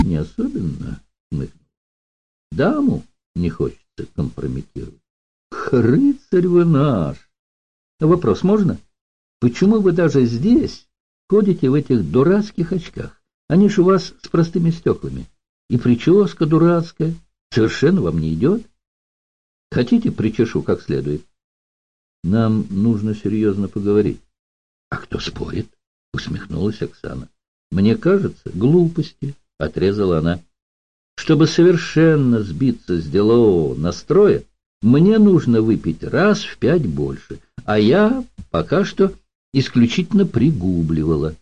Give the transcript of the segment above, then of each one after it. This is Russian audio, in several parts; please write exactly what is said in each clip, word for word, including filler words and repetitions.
Не особенно, хмыкнул. Даму не хочется компрометировать. Рыцарь вы наш! Вопрос можно? Почему вы даже здесь ходите в этих дурацких очках? Они ж у вас с простыми стеклами. И прическа дурацкая. Совершенно вам не идет. Хотите, причешу как следует? Нам нужно серьезно поговорить. А кто спорит? Усмехнулась Оксана. Мне кажется, глупости, отрезала она. Чтобы совершенно сбиться с делового настроя, мне нужно выпить раз в пять больше, а я пока что исключительно пригубливала.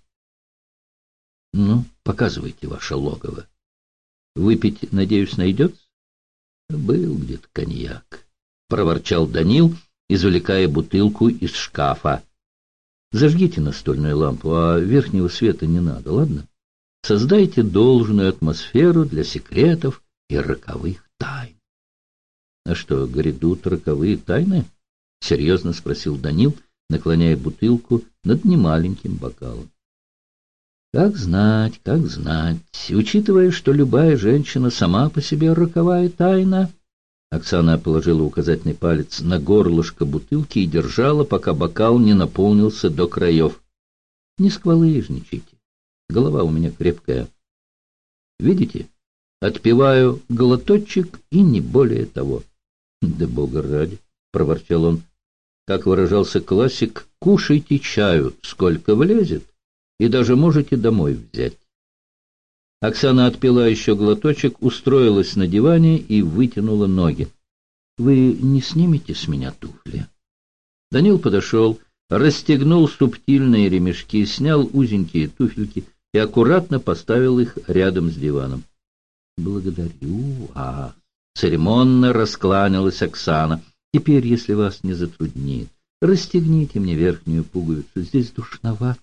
Ну, показывайте ваше логово. Выпить, надеюсь, найдется? Был где-то коньяк, проворчал Данил, извлекая бутылку из шкафа. Зажгите настольную лампу, а верхнего света не надо, ладно? Создайте должную атмосферу для секретов и роковых тайн. — А что, грядут роковые тайны? — серьезно спросил Данил, наклоняя бутылку над немаленьким бокалом. — Как знать, как знать. Учитывая, что любая женщина сама по себе роковая тайна... Оксана положила указательный палец на горлышко бутылки и держала, пока бокал не наполнился до краев. — Не сквалыжничайте. Голова у меня крепкая. Видите? Отпиваю глоточек и не более того. — Да бога ради, — проворчал он. Как выражался классик, кушайте чаю, сколько влезет, и даже можете домой взять. Оксана отпила еще глоточек, устроилась на диване и вытянула ноги. — Вы не снимете с меня туфли? Данил подошел, расстегнул субтильные ремешки, снял узенькие туфельки и аккуратно поставил их рядом с диваном. — Благодарю вас. Церемонно раскланялась Оксана. — Теперь, если вас не затруднит, расстегните мне верхнюю пуговицу. Здесь душновато.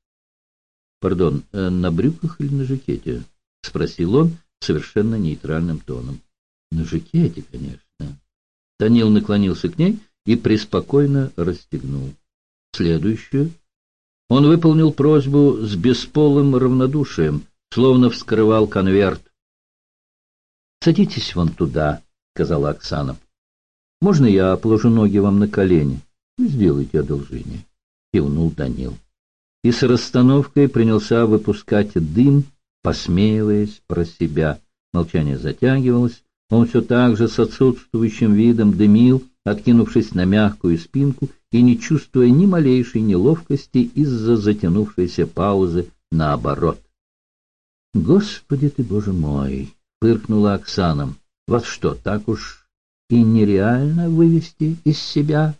— Пардон, на брюках или на жакете? — спросил он совершенно нейтральным тоном. — На жакете, конечно. Данил наклонился к ней и преспокойно расстегнул. Следующую. Он выполнил просьбу с бесполым равнодушием, словно вскрывал конверт. — Садитесь вон туда, — сказала Оксана. — Можно я положу ноги вам на колени? — Сделайте одолжение, — кивнул Данил. И с расстановкой принялся выпускать дым, посмеиваясь про себя. Молчание затягивалось. Он все так же с отсутствующим видом дымил, откинувшись на мягкую спинку и не чувствуя ни малейшей неловкости из-за затянувшейся паузы наоборот. — Господи ты, Боже мой! — фыркнула Оксана. — Вас что, так уж и нереально вывести из себя?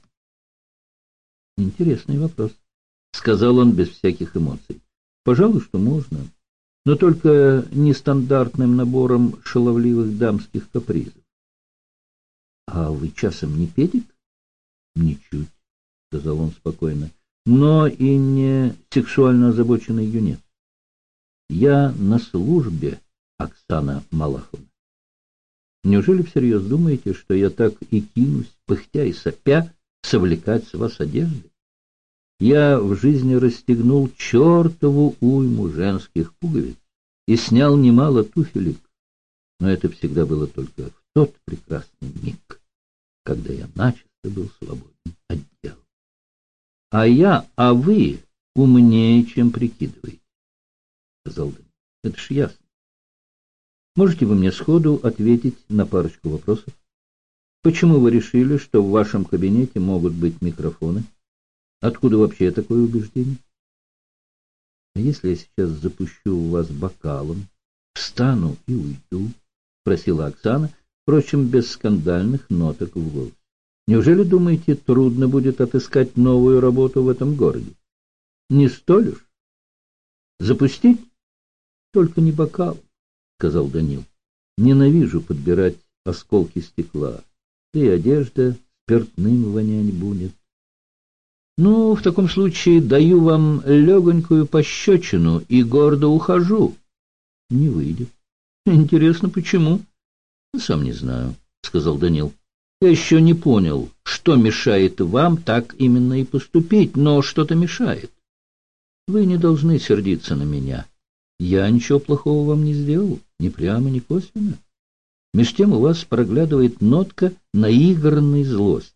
— Интересный вопрос, — сказал он без всяких эмоций. — Пожалуй, что можно, но только нестандартным набором шаловливых дамских капризов. — А вы часом не педик? — Ничуть, — сказал он спокойно, — но и не сексуально озабоченный юнец. Я на службе, Оксана Малаховна. Неужели всерьез думаете, что я так и кинусь, пыхтя и сопя, совлекать с вас одежды? Я в жизни расстегнул чертову уйму женских пуговиц и снял немало туфелек, но это всегда было только в тот прекрасный миг, когда я начисто был свободен от дел. А я, а вы умнее, чем прикидываете, — сказал Данил. — Это ж ясно. Можете вы мне сходу ответить на парочку вопросов? Почему вы решили, что в вашем кабинете могут быть микрофоны? Откуда вообще такое убеждение? А если я сейчас запущу в вас бокалом, встану и уйду? — спросила Оксана, впрочем, без скандальных ноток в голосе. Неужели, думаете, трудно будет отыскать новую работу в этом городе? Не столь уж. Запустить? Только не бокал, — сказал Данил. Ненавижу подбирать осколки стекла. Да и одежда спиртным вонять будет. Ну, в таком случае даю вам легонькую пощечину и гордо ухожу. Не выйдет. Интересно, почему? Сам не знаю, — сказал Данил. Я еще не понял, что мешает вам так именно и поступить, но что-то мешает. Вы не должны сердиться на меня. Я ничего плохого вам не сделал. Ни прямо, ни косвенно. Меж тем у вас проглядывает нотка наигранной злости.